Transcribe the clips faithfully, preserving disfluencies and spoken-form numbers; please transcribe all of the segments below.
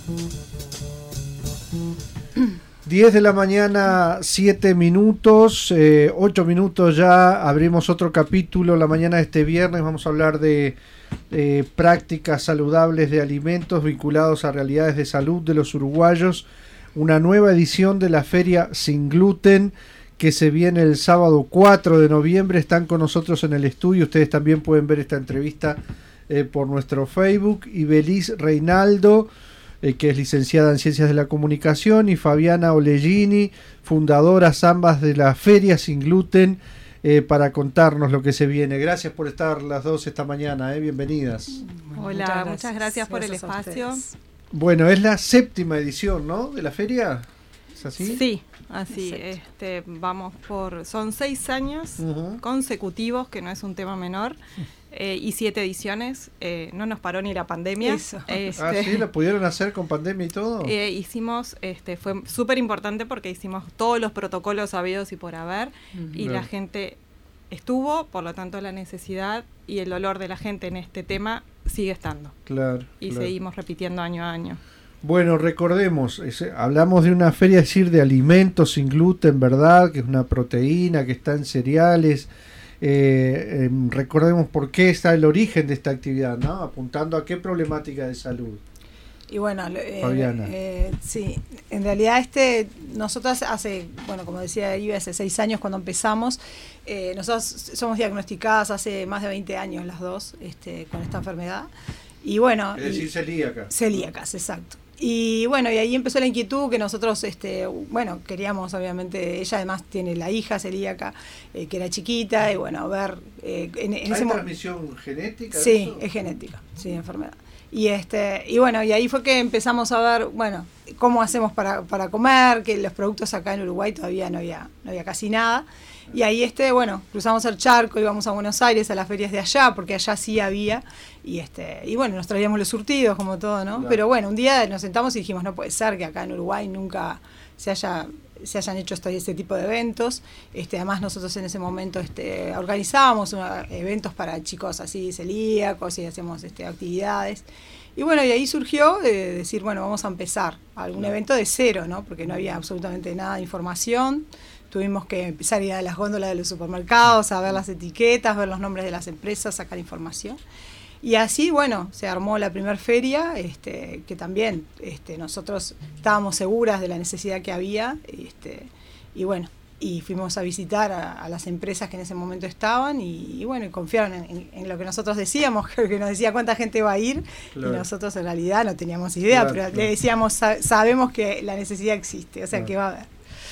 diez de la mañana, siete minutos, eh, ocho minutos ya, abrimos otro capítulo la mañana de este viernes. Vamos a hablar de eh, prácticas saludables de alimentos vinculados a realidades de salud de los uruguayos. Una nueva edición de la Feria Sin Gluten que se viene el sábado cuatro de noviembre. Están con nosotros en el estudio. Ustedes también pueden ver esta entrevista eh, por nuestro Facebook. Ibeliz Reinaldo, eh, que es licenciada en Ciencias de la Comunicación, y Fabiana Olegini, fundadoras ambas de la Feria Sin Gluten, eh, para contarnos lo que se viene. Gracias por estar las dos esta mañana, eh, bienvenidas. Hola, muchas gracias, muchas gracias por gracias el espacio. Bueno, es la séptima edición, ¿no?, de la feria. ¿Es así? Sí, así. Este, vamos por, son seis años uh-huh. consecutivos, que no es un tema menor. Eh, y siete ediciones, eh, no nos paró ni la pandemia. Eso. Este, ah, sí, lo pudieron hacer con pandemia y todo. Eh, hicimos, este, fue súper importante porque hicimos todos los protocolos habidos y por haber, uh-huh. y claro. la gente estuvo, por lo tanto la necesidad y el dolor de la gente en este tema sigue estando. Claro. Y claro. seguimos repitiendo año a año. Bueno, recordemos, es, hablamos de una feria, es decir, de alimentos sin gluten, ¿verdad? Que es una proteína que está en cereales. Eh, eh, recordemos por qué está el origen de esta actividad, ¿no? Apuntando a qué problemática de salud. Y bueno, eh, eh, sí, en realidad este nosotros hace, bueno, como decía Ibe, hace seis años cuando empezamos, eh, nosotros somos diagnosticadas hace más de veinte años las dos, este, con esta enfermedad. Y bueno, es decir, celíacas. Celíacas, exacto. Y bueno, y ahí empezó la inquietud que nosotros, este, bueno, queríamos, obviamente, ella además tiene la hija celíaca, eh, que era chiquita, y bueno, ver... Eh, en, en ¿Hay ese transmisión mo- genética? Sí, eso? Es genética, sí, enfermedad. Y este y bueno, y ahí fue que empezamos a ver, bueno, cómo hacemos para, para comer, que los productos acá en Uruguay todavía no había, no había casi nada. Y ahí, este bueno, cruzamos el charco, íbamos a Buenos Aires, a las ferias de allá, porque allá sí había, y este y bueno, nos traíamos los surtidos, como todo, ¿no? Claro. Pero bueno, un día nos sentamos y dijimos, no puede ser que acá en Uruguay nunca se haya se hayan hecho este, este tipo de eventos. Este, además nosotros en ese momento este, organizábamos una, eventos para chicos así celíacos y hacíamos este, actividades. Y bueno, y ahí surgió de decir, bueno, vamos a empezar algún evento de cero, ¿no? Porque no había absolutamente nada de información. Tuvimos que empezar a ir a las góndolas de los supermercados, a ver las etiquetas, ver los nombres de las empresas, sacar información. Y así, bueno, se armó la primera feria, este, que también este, nosotros estábamos seguras de la necesidad que había, este, y bueno, y fuimos a visitar a, a las empresas que en ese momento estaban, y, y bueno, y confiaron en, en, en lo que nosotros decíamos, que nos decía cuánta gente va a ir, claro. Y nosotros en realidad no teníamos idea, claro, pero claro. le decíamos, sabemos que la necesidad existe, o sea, claro. que va a haber.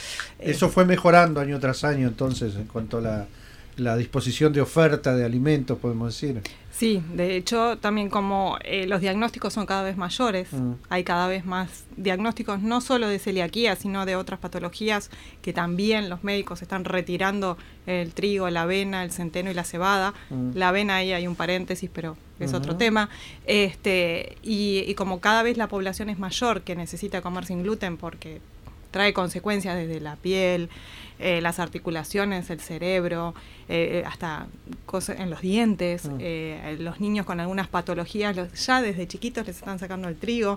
Eso fue mejorando año tras año, entonces, en cuanto a la, la disposición de oferta de alimentos, podemos decir. Sí, de hecho, también como eh, los diagnósticos son cada vez mayores, mm. hay cada vez más diagnósticos, no solo de celiaquía, sino de otras patologías que también los médicos están retirando: el trigo, la avena, el centeno y la cebada. Mm. La avena, ahí hay un paréntesis, pero es uh-huh. otro tema. Este, y, y como cada vez la población es mayor que necesita comer sin gluten porque trae consecuencias desde la piel, eh, las articulaciones, el cerebro, eh, hasta cosas en los dientes, mm. eh, los niños con algunas patologías, los, ya desde chiquitos les están sacando el trigo.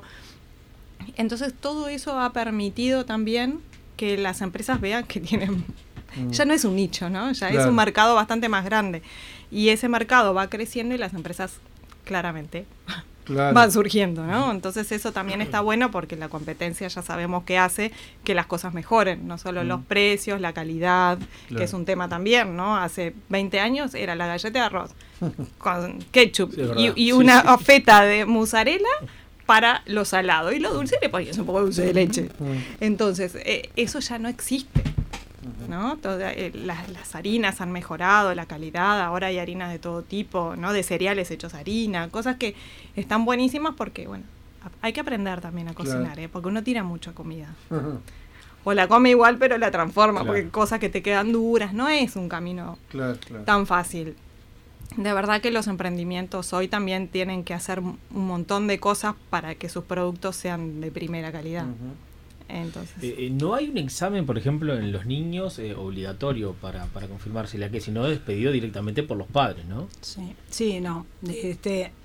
Entonces todo eso ha permitido también que las empresas vean que tienen, mm. ya no es un nicho, ¿no? Ya claro. es un mercado bastante más grande. Y ese mercado va creciendo y las empresas claramente... Claro. van surgiendo, ¿no? Entonces eso también está bueno porque la competencia ya sabemos que hace que las cosas mejoren, no solo mm. los precios, la calidad, claro. que es un tema también, ¿no? Hace veinte años era la galleta de arroz con ketchup sí, y, y una sí, sí. feta de mozzarella para lo salado, y lo dulce le ponías un poco de dulce de leche. Entonces, eh, eso ya no existe, ¿no? Toda, eh, las, las harinas han mejorado la calidad, ahora hay harinas de todo tipo, ¿no? De cereales hechos harina, cosas que están buenísimas porque, bueno, hay que aprender también a cocinar, claro. ¿eh? Porque uno tira mucha comida. Uh-huh. O la come igual, pero la transforma, claro. porque cosas que te quedan duras, no es un camino claro, claro. tan fácil. De verdad que los emprendimientos hoy también tienen que hacer un montón de cosas para que sus productos sean de primera calidad. Uh-huh. Entonces. Eh, ¿No hay un examen, por ejemplo, en los niños eh, obligatorio para, para confirmar celiaquía, sino es pedido directamente por los padres, ¿no? Sí, sí, no. Este,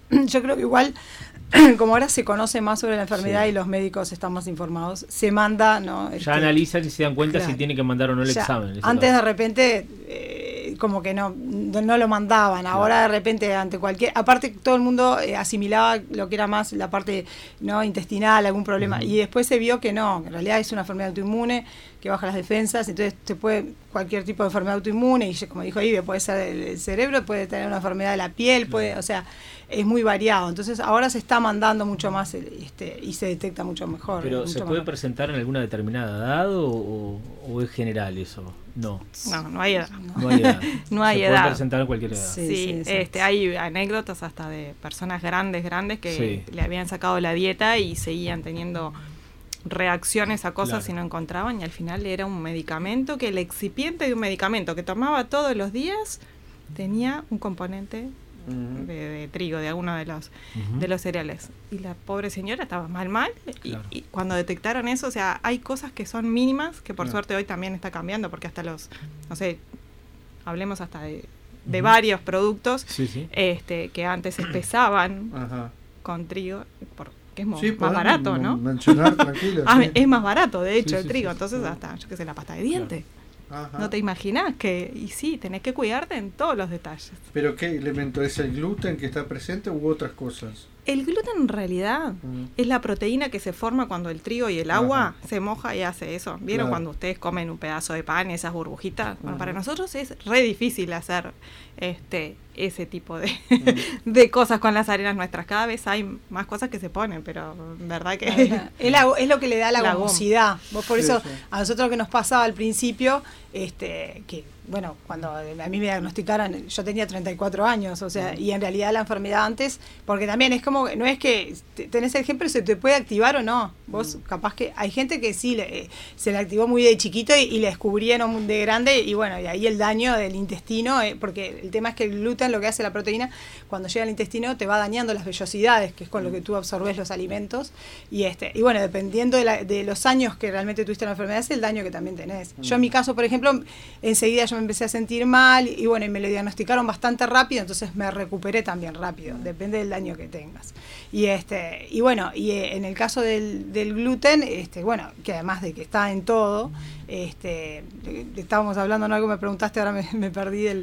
yo creo que igual, como ahora se conoce más sobre la enfermedad Sí. y los médicos están más informados, se manda, ¿no? Ya Este, analizan y se dan cuenta claro. si tiene que mandar o no el ya, examen. en ese antes de caso. repente, eh, como que no, no, no lo mandaban. Ahora de repente, ante cualquier. Aparte, todo el mundo eh, asimilaba lo que era más la parte no intestinal, algún problema. Ujú. Y después se vio que no, que en realidad es una enfermedad autoinmune que baja las defensas. Entonces, te puede cualquier tipo de enfermedad autoinmune. Y como dijo Ibe, puede ser el, el cerebro, puede tener una enfermedad de la piel, puede, o sea. Es muy variado, entonces ahora se está mandando mucho más este, y se detecta mucho mejor. Pero mucho ¿se puede mejor. presentar en alguna determinada edad o, o, o es general eso? No, No, no hay edad. no hay edad. No hay se edad. puede presentar en cualquier edad. Sí, Sí, sí, exacto. este, hay anécdotas hasta de personas grandes, grandes que Sí. le habían sacado la dieta y seguían teniendo reacciones a cosas Claro. y no encontraban, y al final era un medicamento que el excipiente de un medicamento que tomaba todos los días tenía un componente de, de trigo, de alguno de los Ujú. de los cereales. Y la pobre señora estaba mal, mal. Y, Claro. y cuando detectaron eso, o sea, hay cosas que son mínimas, que por Claro. suerte hoy también está cambiando, porque hasta los, no sé, hablemos hasta de, de Ujú. varios productos Sí, sí. este que antes se pesaban Ajá. con trigo, porque es mo- Sí, más podés barato, men- ¿no? mencionar tranquilo. Ah, sí. es más barato, de hecho, Sí, el sí, trigo. sí, Entonces, sí. hasta, yo qué sé, la pasta de dientes. Ajá. No te imaginas que, y sí, tenés que cuidarte en todos los detalles. ¿Pero qué elemento? ¿Es el gluten que está presente u otras cosas? El gluten en realidad Mm. es la proteína que se forma cuando el trigo y el agua Ajá. se moja y hace eso. ¿Vieron Claro. cuando ustedes comen un pedazo de pan y esas burbujitas? Bueno, Ajá. para nosotros es re difícil hacer este ese tipo de, Mm. de cosas con las arenas nuestras. Cada vez hay más cosas que se ponen, pero en verdad que... Es, la- es lo que le da la, La gomosidad. Vos por Sí, eso, sí. a nosotros lo que nos pasaba al principio, este, que bueno, cuando a mí me diagnosticaron, yo tenía treinta y cuatro años, o sea, y en realidad la enfermedad antes, porque también es como, no es que te- tenés el gen, pero se te puede activar o no. Vos capaz que, hay gente que sí, le, eh, se le activó muy de chiquito y, y le descubrieron de grande, y bueno, y ahí el daño del intestino, eh, porque el tema es que el gluten, lo que hace la proteína, cuando llega al intestino te va dañando las vellosidades, que es con lo que tú absorbes los alimentos, y este y bueno, dependiendo de, la- de los años que realmente tuviste la enfermedad, es el daño que también tenés. Yo en mi caso, por ejemplo, enseguida yo me empecé a sentir mal, y bueno, y me lo diagnosticaron bastante rápido, entonces me recuperé también rápido, depende del daño que tengas. Y este y bueno, y eh, en el caso del, del gluten, este bueno, que además de que está en todo, este eh, estábamos hablando, ¿no? Algo me preguntaste, ahora me, me perdí del...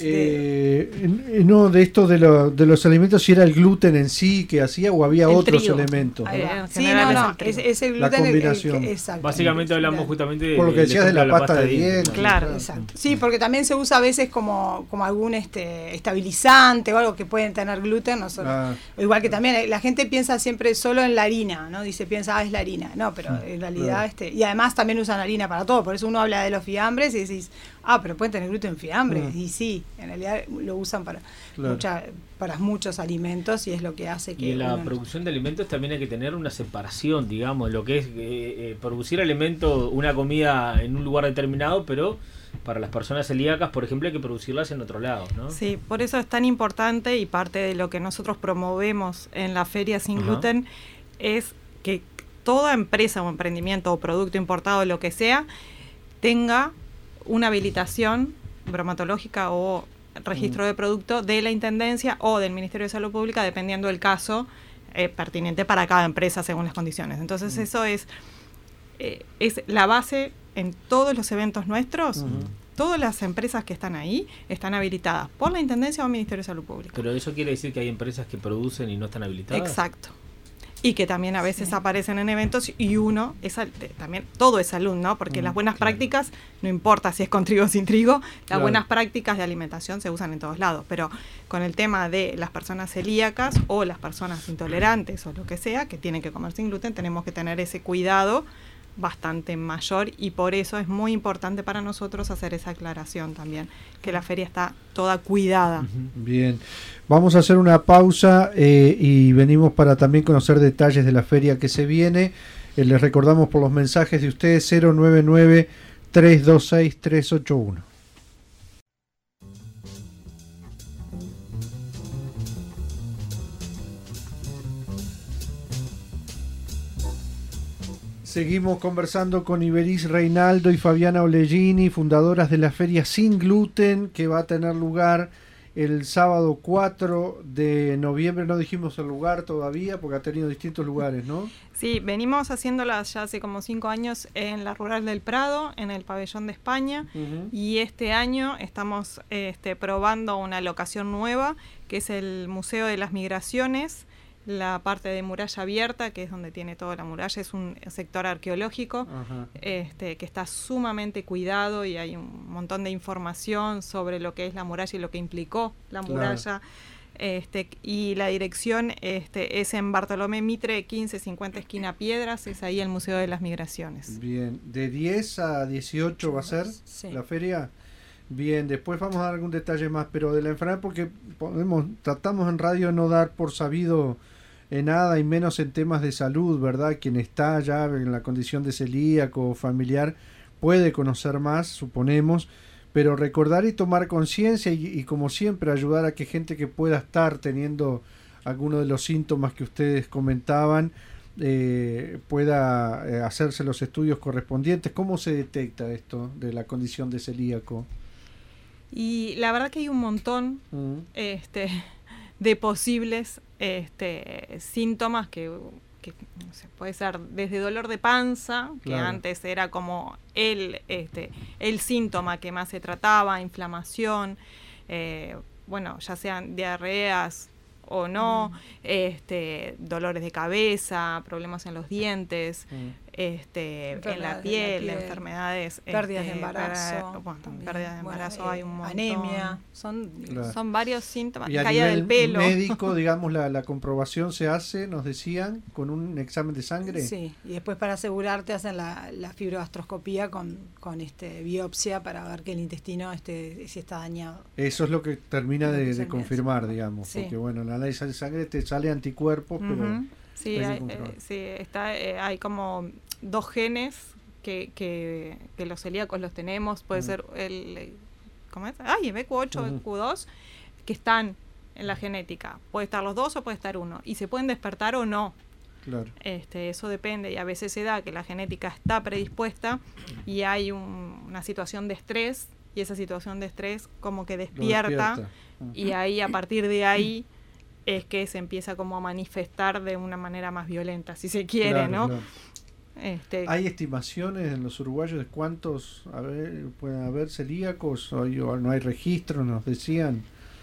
de- Eh, eh, no, de esto de, lo- de los alimentos, si era el gluten en sí que hacía o había El otros trigo. elementos. Ahí Eh, va. en Sí, general no, es no, el trigo. es, es el La gluten el- el que- combinación. exacto. Básicamente hablamos Claro. justamente de, Por lo que del decías de la ejemplo pasta de dientes. Claro, Claro. exacto. Sí, porque también se usa a veces como, como algún este estabilizante o algo que pueden tener gluten, no solo. Ah, O igual que también eh, la gente piensa siempre solo en la harina, ¿no? Dice, piensa, ah, es la harina. No, pero en realidad, Claro. este, y además también usan harina para todo, por eso uno habla de los fiambres y decís, ah, pero pueden tener gluten fiambres. Mm. Y sí, en realidad lo usan para Claro. mucha- para muchos alimentos y es lo que hace que Y en la uno- producción de alimentos también hay que tener una separación, digamos, lo que es eh, eh, producir alimentos, una comida en un lugar determinado, pero para las personas celíacas, por ejemplo, hay que producirlas en otro lado, ¿no? Sí, por eso es tan importante, y parte de lo que nosotros promovemos en la Feria Sin Ajá. Gluten es que toda empresa o emprendimiento o producto importado, lo que sea, tenga una habilitación bromatológica o registro de producto de la Intendencia o del Ministerio de Salud Pública, dependiendo del caso eh, pertinente para cada empresa según las condiciones. Entonces eso es, eh, es la base en todos los eventos nuestros. Ujú. Todas las empresas que están ahí están habilitadas por la Intendencia o el Ministerio de Salud Pública. Pero eso quiere decir que hay empresas que producen y no están habilitadas. Exacto. Y que también a veces Sí. aparecen en eventos y uno, es al- te- también todo es salud, ¿no? Porque Mm, las buenas claro. prácticas, no importa si es con trigo o sin trigo, las Claro. buenas prácticas de alimentación se usan en todos lados. Pero con el tema de las personas celíacas o las personas intolerantes o lo que sea, que tienen que comer sin gluten, tenemos que tener ese cuidado bastante mayor, y por eso es muy importante para nosotros hacer esa aclaración también, que la feria está toda cuidada. Ujú. bien, vamos a hacer una pausa eh, y venimos para también conocer detalles de la feria que se viene. Eh, les recordamos por los mensajes de ustedes cero nueve nueve, tres dos seis, tres ocho uno. Seguimos conversando con Iberis Reinaldo y Fabiana Olegini, fundadoras de la Feria Sin Gluten, que va a tener lugar el sábado cuatro de noviembre, no dijimos el lugar todavía, porque ha tenido distintos lugares, ¿no? Sí, venimos haciéndolas ya hace como cinco años en la Rural del Prado, en el Pabellón de España, uh-huh. y este año estamos este, probando una locación nueva, que es el Museo de las Migraciones, la parte de muralla abierta, que es donde tiene toda la muralla, es un sector arqueológico, uh-huh. este, que está sumamente cuidado y hay un montón de información sobre lo que es la muralla y lo que implicó la muralla. Claro. Este, y la dirección este, es en Bartolomé Mitre quince cincuenta esquina Piedras, es ahí el Museo de las Migraciones. Bien, de diez a dieciocho va a ser sí. la feria. Bien, después vamos a dar algún detalle más, pero de la enfermedad, porque podemos, tratamos en radio no dar por sabido en nada y menos en temas de salud, ¿verdad? Quien está ya en la condición de celíaco o familiar puede conocer más, suponemos, pero recordar y tomar conciencia y, y como siempre ayudar a que gente que pueda estar teniendo alguno de los síntomas que ustedes comentaban eh, pueda eh, hacerse los estudios correspondientes. ¿Cómo se detecta esto de la condición de celíaco? Y la verdad que hay un montón uh-huh. este, de posibles este, síntomas que, que no sé, puede ser desde dolor de panza, claro. que antes era como el, este, el síntoma que más se trataba, inflamación, eh, bueno, ya sean diarreas o no, mm. este, dolores de cabeza, problemas en los dientes, mm. este, en la piel, la piel, enfermedades, pérdidas este, de embarazo, para, bueno, pérdidas de embarazo bueno, hay un montón, anemia, son, claro. son varios síntomas, y caída del pelo. Médico, digamos, la, la comprobación se hace, nos decían, con un examen de sangre. Sí, y después para asegurarte hacen la, la fibrogastroscopía con, con este biopsia para ver que el intestino este, si está dañado. Eso es lo que termina de, de confirmar, digamos, sí. porque bueno, la análisis de sangre te sale anticuerpos, uh-huh. pero sí, hay, eh, sí está, eh, hay como dos genes que, que, que los celíacos los tenemos, puede uh-huh. ser el, ¿cómo es? Ay, B Q ocho, uh-huh. B Q dos, que están en la genética. Puede estar los dos o puede estar uno, y se pueden despertar o no. Claro. Este, eso depende, y a veces se da que la genética está predispuesta y hay un, una situación de estrés, y esa situación de estrés como que despierta, despierta. Uh-huh. y ahí a partir de ahí es que se empieza como a manifestar de una manera más violenta, si se quiere, claro, ¿no? Claro. Este, ¿Hay estimaciones en los uruguayos de cuántos a ver, pueden haber celíacos o, o no hay registros, nos decían?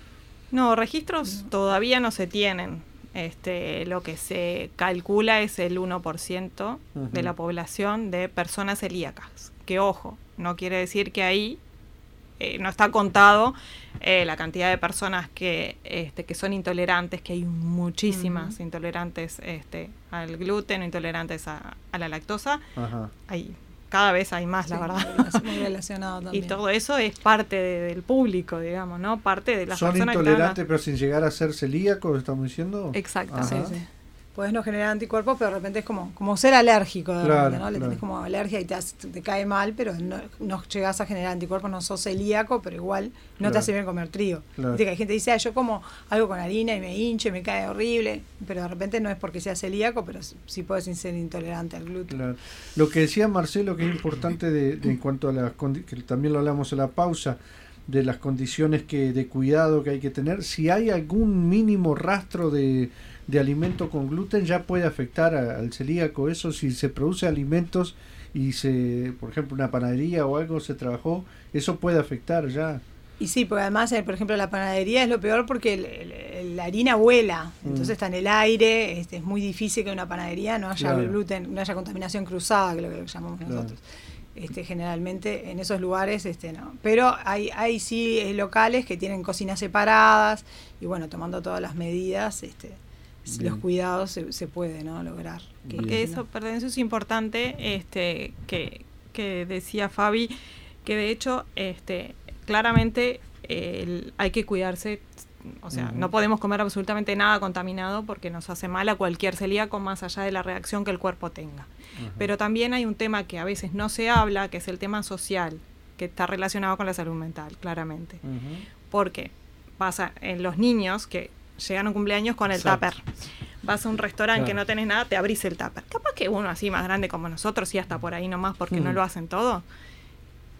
No, registros no. todavía no se tienen. Este, lo que se calcula es el uno por ciento uh-huh. de la población de personas celíacas. Que ojo, no quiere decir que ahí Eh, no está contado eh, la cantidad de personas que este, que son intolerantes, que hay muchísimas uh-huh. intolerantes este, al gluten, intolerantes a, a la lactosa. Uh-huh. Hay, cada vez hay más, sí, la verdad. Muy relacionado también. Y todo eso es parte de, del público, digamos, ¿no? Parte de las son personas intolerantes, que están... pero sin llegar a ser celíacos, ¿estamos diciendo? Exacto. Sí, sí. Puedes no generar anticuerpos, pero de repente es como, como ser alérgico, de claro, repente, ¿no? Le claro. tenés como alergia y te, te cae mal, pero no, no llegás a generar anticuerpos, no sos celíaco, pero igual no claro. te hace bien comer trigo. Claro. Viste que hay gente que dice, ah, yo como algo con harina y me hinche, me cae horrible, pero de repente no es porque sea celíaco, pero sí puedes ser intolerante al gluten. Claro. Lo que decía Marcelo, que es importante de, de en cuanto a las condi- que también lo hablamos en la pausa, de las condiciones que de cuidado que hay que tener, si hay algún mínimo rastro de de alimento con gluten ya puede afectar a, al celíaco. Eso, si se produce alimentos y se, por ejemplo, una panadería o algo se trabajó, eso puede afectar ya. Y sí, porque además, por ejemplo, la panadería es lo peor porque el, el, la harina vuela, entonces mm. está en el aire, este, es muy difícil que en una panadería no haya claro. gluten, no haya contaminación cruzada, que es lo que llamamos claro. nosotros. Este, generalmente en esos lugares este no, pero hay, hay sí eh, locales que tienen cocinas separadas y bueno, tomando todas las medidas, este Bien. los cuidados se, se puede no lograr. Que, que eso, perdón, eso es importante, este, que, que decía Fabi, que de hecho, este, claramente eh, el, hay que cuidarse, o sea, uh-huh. no podemos comer absolutamente nada contaminado porque nos hace mal a cualquier celíaco más allá de la reacción que el cuerpo tenga. Uh-huh. Pero también hay un tema que a veces no se habla, que es el tema social, que está relacionado con la salud mental, claramente. Uh-huh. Porque pasa en los niños que llegan a un cumpleaños con el Exacto. tupper. Vas a un restaurante claro. que no tenés nada, te abrís el tupper. Capaz que uno así más grande como nosotros, sí, hasta por ahí nomás, porque mm. no lo hacen todo.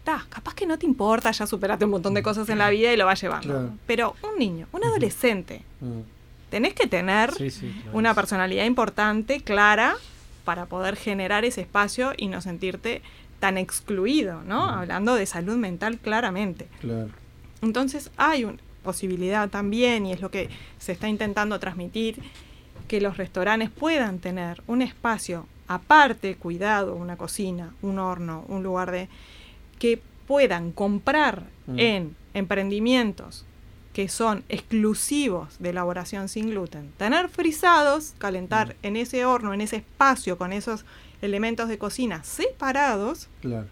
ta, capaz que no te importa, ya superaste un montón de cosas en la vida y lo vas llevando. Claro. Pero un niño, un adolescente, uh-huh. tenés que tener sí, sí, claro. una personalidad importante, clara, para poder generar ese espacio y no sentirte tan excluido, ¿no? Uh-huh. Hablando de salud mental claramente. Claro. Entonces hay una posibilidad también, y es lo que se está intentando transmitir, que los restaurantes puedan tener un espacio aparte, cuidado, una cocina, un horno, un lugar de... que puedan comprar uh-huh. en emprendimientos que son exclusivos de elaboración sin gluten, tener frisados, calentar uh-huh. en ese horno, en ese espacio, con esos elementos de cocina separados, claro.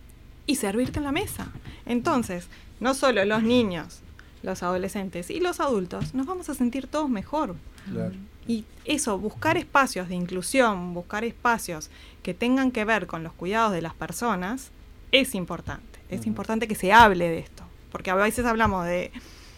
y servirte en la mesa. Entonces, no solo los niños, los adolescentes y los adultos, nos vamos a sentir todos mejor. Claro. Y eso, buscar espacios de inclusión, buscar espacios que tengan que ver con los cuidados de las personas, es importante. Es uh-huh. importante que se hable de esto, porque a veces hablamos de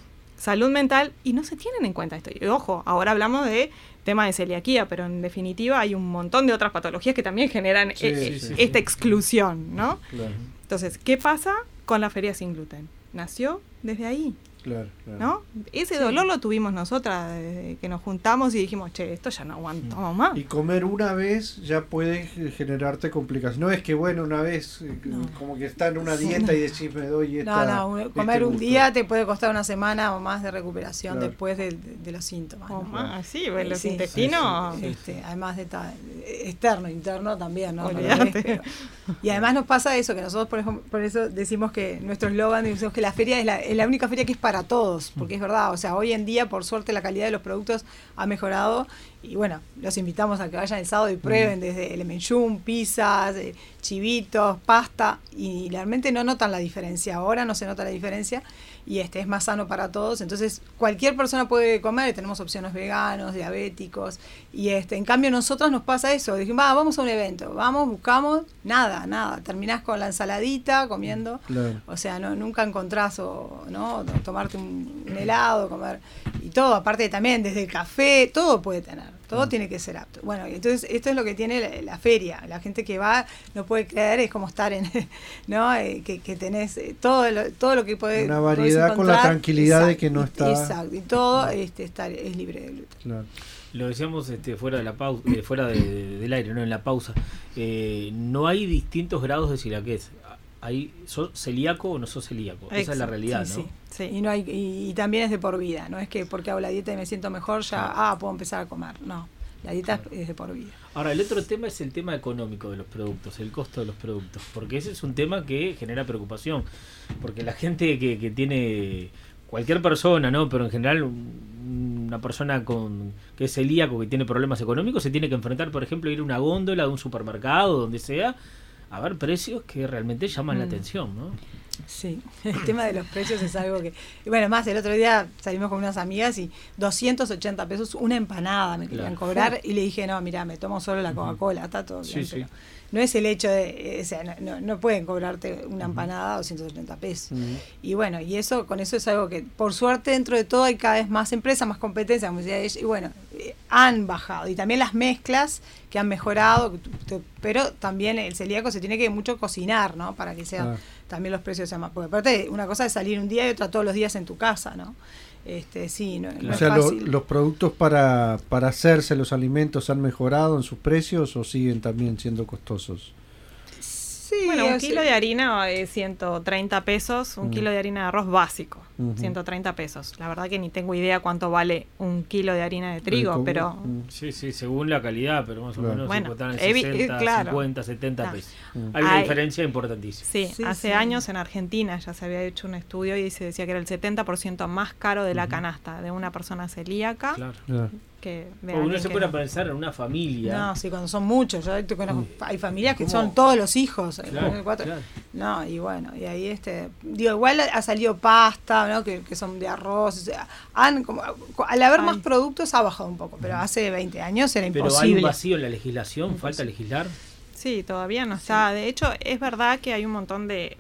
salud mental y no se tienen en cuenta esto. Y ojo, ahora hablamos de tema de celiaquía, pero en definitiva hay un montón de otras patologías que también generan sí, e- sí, esta sí. exclusión, ¿no? Claro. Entonces, ¿qué pasa con la feria sin gluten? Nació desde ahí. Claro, claro. ¿No? Ese sí. dolor lo tuvimos nosotras desde que nos juntamos y dijimos, che, esto ya no aguantamos más. Y comer una vez ya puede generarte complicaciones. No es que, bueno, una vez no. como que está en una dieta no. y decís, me doy esta... No, no, comer este un gusto. día te puede costar una semana o más de recuperación claro. después de, de, de los síntomas. O ¿no? más, sí, sí, los sí, intestinos... Sí, sí, sí. Este, además de ta, externo, interno también, ¿no? Olvídate. Pero, y además nos pasa eso, que nosotros por, ejemplo, por eso decimos que nuestro eslogan, decimos que la feria es la, es la única feria que es para todos, porque es verdad, o sea, hoy en día, por suerte, la calidad de los productos ha mejorado y bueno, los invitamos a que vayan el sábado y prueben desde el menchún, pizzas, eh, chivitos, pasta, y realmente no notan la diferencia. Ahora no se nota la diferencia y este es más sano para todos. Entonces, cualquier persona puede comer, tenemos opciones veganos, diabéticos, y este en cambio nosotros nos pasa eso, dijimos, va, vamos a un evento, vamos, buscamos, nada, nada, terminás con la ensaladita, comiendo, claro. o sea, no nunca encontrás, o, ¿no? tomarte un, un helado, comer, y todo, aparte también, desde el café, todo puede tener. Todo mm. tiene que ser apto. Bueno, entonces esto es lo que tiene la, la feria. La gente que va no puede creer, es como estar en, ¿no? Eh, que, que tenés eh, todo lo, todo lo que podés. Una variedad con la tranquilidad exacto, de que no está. Exacto, y todo este está, es libre de gluten. Claro. Lo decíamos este, fuera de la pausa, eh, fuera de, de, del aire, no en la pausa. Eh, no hay distintos grados de celiaquez. Hay, ¿sos celíaco o no sos celíaco? Exacto. Esa es la realidad, sí, ¿no? Sí. Sí, y no hay y, y también es de por vida, no es que porque hago la dieta y me siento mejor ya claro. ah puedo empezar a comer, no, la dieta claro. es de por vida. Ahora, el otro tema es el tema económico de los productos, el costo de los productos, porque ese es un tema que genera preocupación, porque la gente que, que tiene, cualquier persona, ¿no? Pero en general una persona con que es celíaco, que tiene problemas económicos, se tiene que enfrentar, por ejemplo, a ir a una góndola de un supermercado, donde sea, a ver precios que realmente llaman mm. la atención, ¿no? Sí, el tema de los precios es algo que... Bueno, más el otro día salimos con unas amigas y doscientos ochenta pesos una empanada me querían claro. cobrar y le dije, no, mira, me tomo solo la Coca-Cola, está todo bien, sí, pero sí. no es el hecho de... O sea, no, no, no pueden cobrarte una empanada a doscientos ochenta pesos. Uh-huh. Y bueno, y eso con eso es algo que, por suerte, dentro de todo hay cada vez más empresas, más competencia, como decía ella, y bueno, eh, han bajado. Y también las mezclas que han mejorado, pero también el celíaco se tiene que mucho cocinar, ¿no? Para que sea... Uh-huh. También los precios sean más, porque aparte una cosa es salir un día y otra todos los días en tu casa, ¿no? Este, sí, no, no o sea, es fácil. Lo, los productos para, para hacerse los alimentos han mejorado en sus precios o siguen también siendo costosos. Sí, bueno, un kilo de harina es ciento treinta pesos, un mm. kilo de harina de arroz básico, uh-huh. ciento treinta pesos. La verdad que ni tengo idea cuánto vale un kilo de harina de trigo, ¿Cómo? pero... Sí, sí, según la calidad, pero más o claro. menos bueno, están en evi- sesenta, claro. cincuenta, setenta claro. pesos. Mm. Hay una Hay, diferencia importantísima. Sí, sí hace sí. años en Argentina ya se había hecho un estudio y se decía que era el setenta por ciento más caro de la uh-huh. canasta de una persona celíaca. Claro. Claro. Que de o uno se puede no. pensar en una familia. No, sí, cuando son muchos. Yo conozco, Mm. hay familias que ¿Cómo? son todos los hijos. Claro, cuatro. claro. No, y bueno, y ahí este. Digo, igual ha salido pasta, ¿no? Que, que son de arroz. O sea, han, como, al haber ay. más productos ha bajado un poco, pero hace veinte años era pero imposible. Pero hay un vacío en la legislación, imposible. Falta legislar. Sí, todavía no está. Sí. De hecho, es verdad que hay un montón de,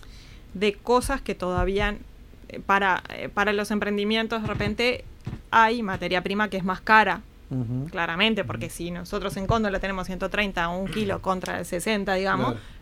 de cosas que todavía para, para los emprendimientos de repente hay materia prima que es más cara. Uh-huh. Claramente, porque si nosotros en Cóndola tenemos ciento treinta, un kilo contra el sesenta, digamos, claro.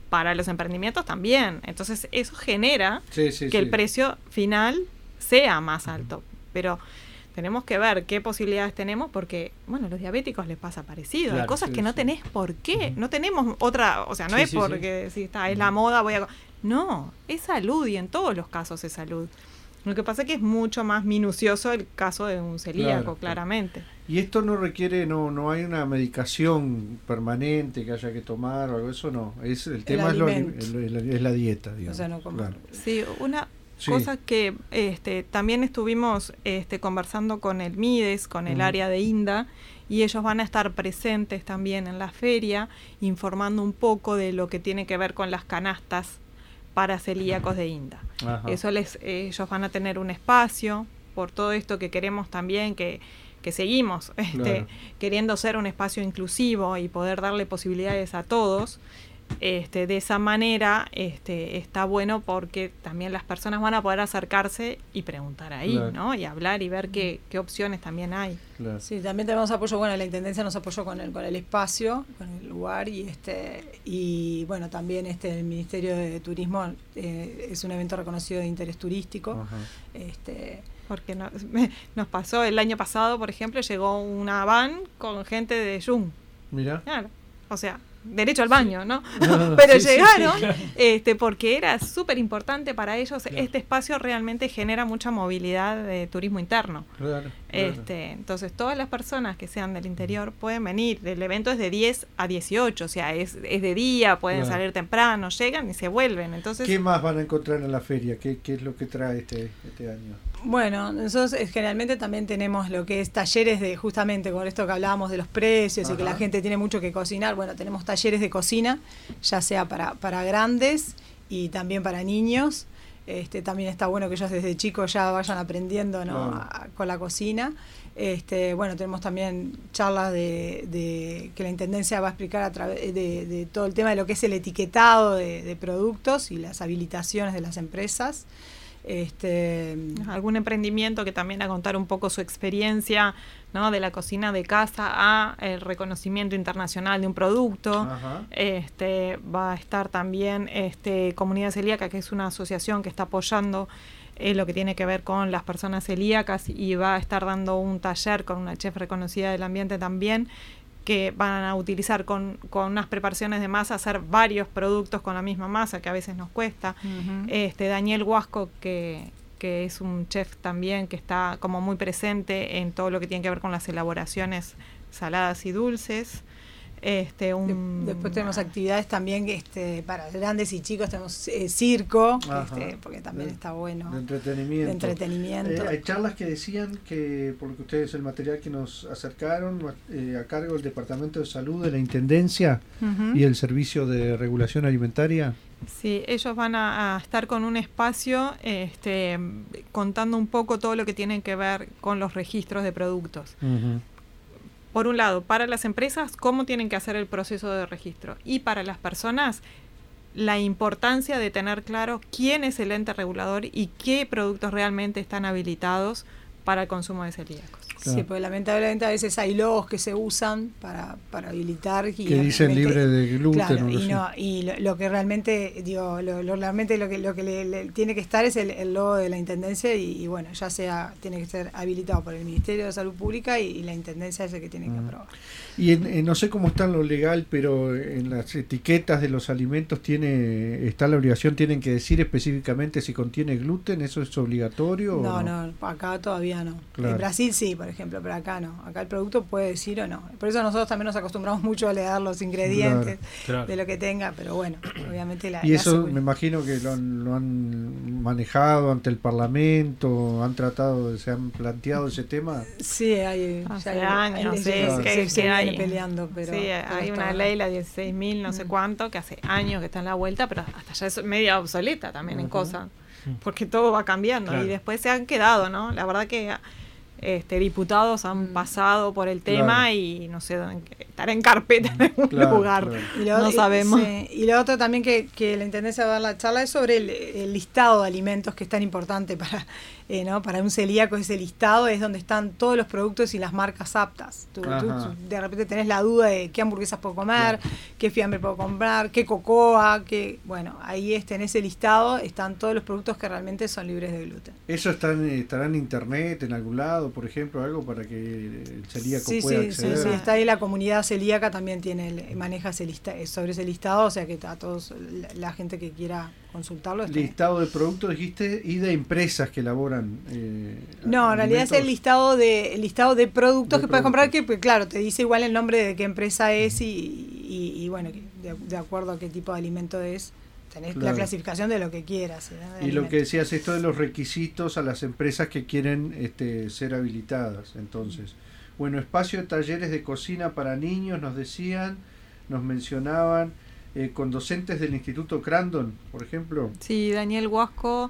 para los emprendimientos también. Entonces eso genera sí, sí, que sí. el precio final sea más alto. Pero tenemos que ver qué posibilidades tenemos porque, bueno, a los diabéticos les pasa parecido. Claro, Hay cosas sí, que no sí. tenés por qué. No tenemos otra, o sea, no Sí, es sí, porque sí. si está, es la moda, voy a... No, es salud y en todos los casos es salud. Lo que pasa es que es mucho más minucioso el caso de un celíaco, Claro, claramente. Y esto no requiere, no no hay una medicación permanente que haya que tomar o algo, eso no. Es, el tema es, lo, alimento. el- el- es la dieta, digamos. O sea, no comer. Claro. Sí, una Sí. cosa que este, también estuvimos este, conversando con el MIDES, con el Ujú. área de INDA, y ellos van a estar presentes también en la feria, informando un poco de lo que tiene que ver con las canastas para celíacos de INDA. Ajá. Eso les, eh, ellos van a tener un espacio, por todo esto que queremos también, que, que seguimos este, Claro. queriendo ser un espacio inclusivo y poder darle posibilidades a todos. Este, de esa manera este, está bueno porque también las personas van a poder acercarse y preguntar ahí, Claro. ¿no? Y hablar y ver qué, qué opciones también hay. Claro. Sí, también tenemos apoyo, bueno, la Intendencia nos apoyó con el, con el espacio, con el lugar y este y bueno, también este el Ministerio de Turismo eh, es un evento reconocido de interés turístico. Ajá. Este Porque no- nos pasó el año pasado, por ejemplo, llegó una van con gente de Jung. Mira. Claro, o sea, derecho al baño, ¿no? No, Pero sí, sí, llegaron, sí, claro. este, porque era súper importante para ellos. Claro. Este espacio realmente genera mucha movilidad de turismo interno. Claro, claro. Este, entonces todas las personas que sean del interior pueden venir. El evento es de diez a dieciocho, o sea, es, es de día, pueden Claro. salir temprano, llegan y se vuelven. Entonces, ¿Qué más van a encontrar en la feria? ¿Qué, qué es lo que trae este, este año? Bueno, nosotros eh, generalmente también tenemos lo que es talleres de, justamente con esto que hablábamos de los precios y que Ajá. la gente tiene mucho que cocinar. Bueno, tenemos talleres de cocina, ya sea para, para grandes y también para niños. Este, también está bueno que ellos desde chicos ya vayan aprendiendo, ¿no? Claro. a- con la cocina. Este, bueno, tenemos también charlas de, de que la Intendencia va a explicar a través de, de todo el tema de lo que es el etiquetado de, de productos y las habilitaciones de las empresas. Este, algún emprendimiento que también a contar un poco su experiencia, ¿no? De la cocina de casa a el reconocimiento internacional de un producto. Ajá. Este, va a estar también este, Comunidad Celíaca, que es una asociación que está apoyando eh, lo que tiene que ver con las personas celíacas, y va a estar dando un taller con una chef reconocida del ambiente también, que van a utilizar con, con unas preparaciones de masa, hacer varios productos con la misma masa, que a veces nos cuesta. Ujú. Este Daniel Huasco, que, que es un chef también, que está como muy presente en todo lo que tiene que ver con las elaboraciones saladas y dulces. Este, un, De- después tenemos actividades también este, para grandes y chicos, tenemos eh, circo, Ajá. este, porque también De- está bueno. De entretenimiento. De entretenimiento. Eh, hay charlas que decían que, porque ustedes el material que nos acercaron, eh, a cargo del Departamento de Salud de la Intendencia Ujú. y el Servicio de Regulación Alimentaria. Sí, ellos van a, a estar con un espacio este, contando un poco todo lo que tiene que ver con los registros de productos. Ujú. Por un lado, para las empresas, cómo tienen que hacer el proceso de registro. Y para las personas, la importancia de tener claro quién es el ente regulador y qué productos realmente están habilitados para el consumo de celíacos. Claro. Sí, porque lamentablemente a veces hay logos que se usan para, para habilitar y Que dicen realmente- libre de gluten. Claro, o algo y, así. no, y lo, lo que realmente, digo, lo, lo- realmente lo que, lo que le, le tiene que estar es el, el logo de la Intendencia y, y bueno, ya sea, tiene que ser habilitado por el Ministerio de Salud Pública y, y la Intendencia es el que tiene que Mm. aprobar. Y en, en- no sé cómo está en lo legal, pero en las etiquetas de los alimentos tiene está la obligación, tienen que decir específicamente si contiene gluten, ¿eso es obligatorio? o No, no, acá todavía no. Claro. En Brasil sí, por ejemplo, pero acá no. Acá el producto puede decir o no. Por eso nosotros también nos acostumbramos mucho a leer los ingredientes Claro. de lo que tenga, pero bueno, obviamente la... Y la eso seguridad. me imagino que lo han, lo han manejado ante el Parlamento, han tratado, se han planteado ese tema. Sí, hay, Hace ya hay- años, hay sí, leyes que- que se, se que viene hay. peleando, pero... sí, pero hay está- una ley, la dieciséis mil, no sé Mm. cuánto, que hace años que está en la vuelta, pero hasta ya es media obsoleta también en Ujú. cosas, porque todo va cambiando. Claro. Y después se han quedado, ¿no? La verdad que este, diputados han pasado por el tema Claro. y no sé, estará en carpeta en algún Claro, lugar. claro. Y lo, No y- sabemos. sí. Y lo otro también que, que la Intendencia va a dar la charla es sobre el, el listado de alimentos, que es tan importante para, eh, ¿no? para un celíaco. Ese listado es donde están todos los productos y las marcas aptas. Tú, tú, Ajá. de repente tenés la duda de qué hamburguesas puedo comer, Claro. qué fiambre puedo comprar, qué cocoa, qué... Bueno, ahí este, en ese listado están todos los productos que realmente son libres de gluten. ¿Eso está en- estará en internet, en algún lado, por ejemplo, algo para que el celíaco Sí, pueda sí, sí, acceder? sí, está ahí la comunidad celíaca, también tiene el- maneja ese lista, sobre ese listado, o sea que a todos, la, la gente que quiera consultarlo. está- Listado de productos, dijiste, y de empresas que elaboran. Eh, No, en realidad es el alimentos. listado de el listado de productos De que puedes comprar, productos. que pues, claro, te dice igual el nombre de qué empresa es y, y, y, bueno, que de, de acuerdo a qué tipo de alimento es, tenés Claro. la clasificación de lo que quieras. ¿eh? De Y lo alimento. que decías, esto de los requisitos a las empresas que quieren este, ser habilitadas. Entonces, bueno, espacio de talleres de cocina para niños, nos decían, nos mencionaban, eh, con docentes del Instituto Crandon, por ejemplo. Sí, Daniel Huasco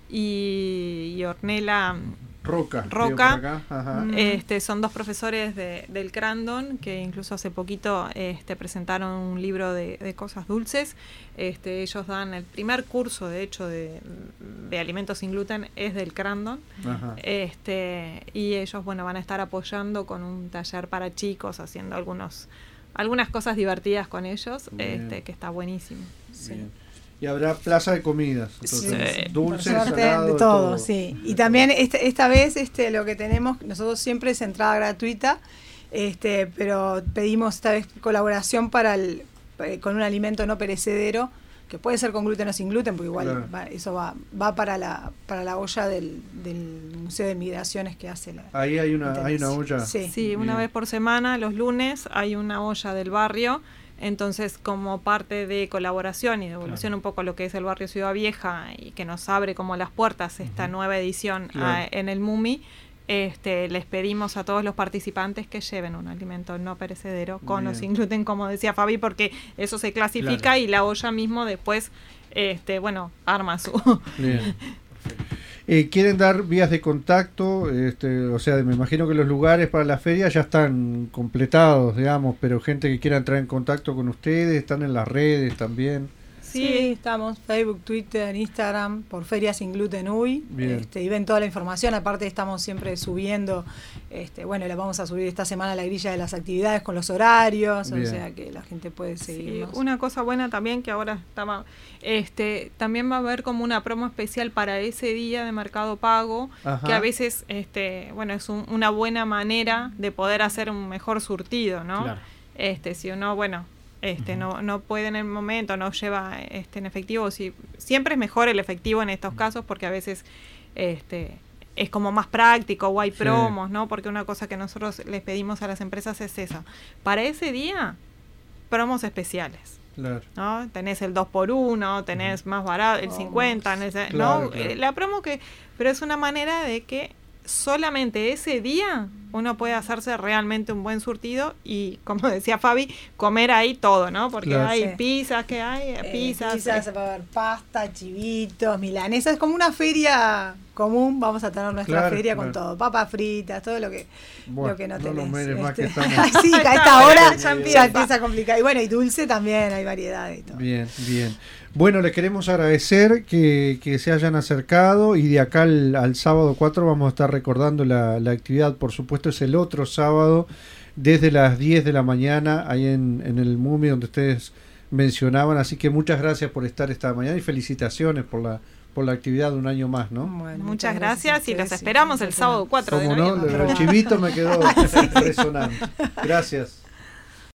y, y Ornella Roca. veo Roca. por acá. Ajá. Mm. Este, son dos profesores de, del Crandon que incluso hace poquito este, presentaron un libro de, de cosas dulces. Este, ellos dan el primer curso, de hecho, de, de alimentos sin gluten es del Crandon. Ajá. Este, y ellos, bueno, van a estar apoyando con un taller para chicos, haciendo algunos algunas cosas divertidas con ellos, Bien. este, que está buenísimo. Sí. Bien. Y habrá plaza de comidas. Entonces, Sí. Por dulces, suerte, salado, de todo, sí. De Y también este, esta vez este lo que tenemos, nosotros siempre es entrada gratuita, este, pero pedimos esta vez colaboración para el, eh, con un alimento no perecedero, que puede ser con gluten o sin gluten, porque igual Claro. va- eso va, va para la, para la olla del, del Museo de Migraciones que hace la. Ahí hay una, hay una Intendencia. olla. Sí. Sí, una Bien. vez por semana, los lunes, hay una olla del barrio. Entonces, como parte de colaboración y de evolución Claro. un poco lo que es el barrio Ciudad Vieja y que nos abre como las puertas esta Ujú. nueva edición Claro. a- en el MUMI, este, les pedimos a todos los participantes que lleven un alimento no perecedero con Bien. o sin gluten, como decía Fabi, porque eso se clasifica Claro. y la olla mismo después, este, bueno, arma su... Bien. Eh, ¿Quieren dar vías de contacto? Este, o sea, me imagino que los lugares para la feria ya están completados, digamos, pero gente que quiera entrar en contacto con ustedes, están en las redes también. Sí, estamos Facebook, Twitter, Instagram, por Ferias Sin Gluten U Y. Bien. Este, y ven toda la información. Aparte estamos siempre subiendo, este, bueno, la vamos a subir esta semana la grilla de las actividades con los horarios, Bien. o sea que la gente puede Sí, seguirnos. una cosa buena también que ahora estaba, este, también va a haber como una promo especial para ese día de Mercado Pago, Ajá. que a veces, este, bueno, es un- una buena manera de poder hacer un mejor surtido, ¿no? Claro. Este, si uno, bueno, este, no, no puede en el momento, no lleva, este, en efectivo, si, siempre es mejor el efectivo en estos casos porque a veces, este, es como más práctico o hay Sí. promos, ¿no? Porque una cosa que nosotros les pedimos a las empresas es esa. Para ese día, promos especiales. Claro. ¿No? Tenés el dos por uno, tenés más barato, el Oh, cincuenta, tenés, eh, claro, ¿no? claro. Eh, La promo que, pero es una manera de que solamente ese día uno puede hacerse realmente un buen surtido y, como decía Fabi, comer ahí todo, ¿no? Porque Claro. hay Sí. pizzas, que hay Eh, pizzas. pizzas, eh, va a haber pasta, chivitos, milanesas. Es como una feria común. Vamos a tener nuestra Claro, feria claro. con todo. Papas fritas, todo lo que, Bueno, lo que no no tenés. nos meres más que este. estamos. sí, a Está esta bien, hora ya ya empieza. empieza a complicar. Y bueno, y dulce también, hay variedad y todo. Bien, bien. Bueno, les queremos agradecer que, que se hayan acercado y de acá al, al sábado cuatro vamos a estar recordando la, la actividad. Por supuesto es el otro sábado desde las diez de la mañana ahí en, en el MUMI donde ustedes mencionaban. Así que muchas gracias por estar esta mañana y felicitaciones por la, por la actividad de un año más, ¿no? Bueno, Muchas a gracias y ustedes, los sí, esperamos el muchas sábado cuatro de Como no, noviembre. el chivito me quedó resonante. Gracias.